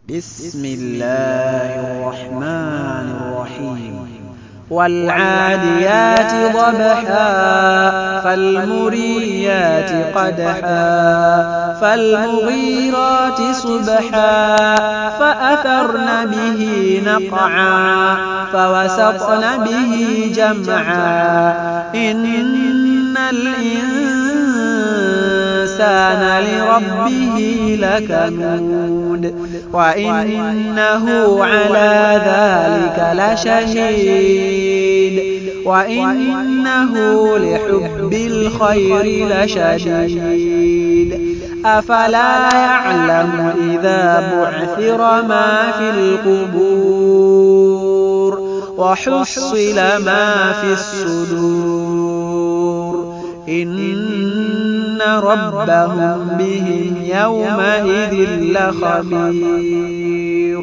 بسم الله الرحمن الرحيم والعاديات ضبحا فالمريات قدحا فالمغيرات صبحا فأثرن به نقعا فوسطن به جمعا إن الإنسان لربه لكنود وإنه على ذلك لشهيد وإنه لحب الخير لشديد أفلا يعلم إذا بعثر ما في القبور وحصل ما في الصدور إن ربهم بهم يومئذ لخبير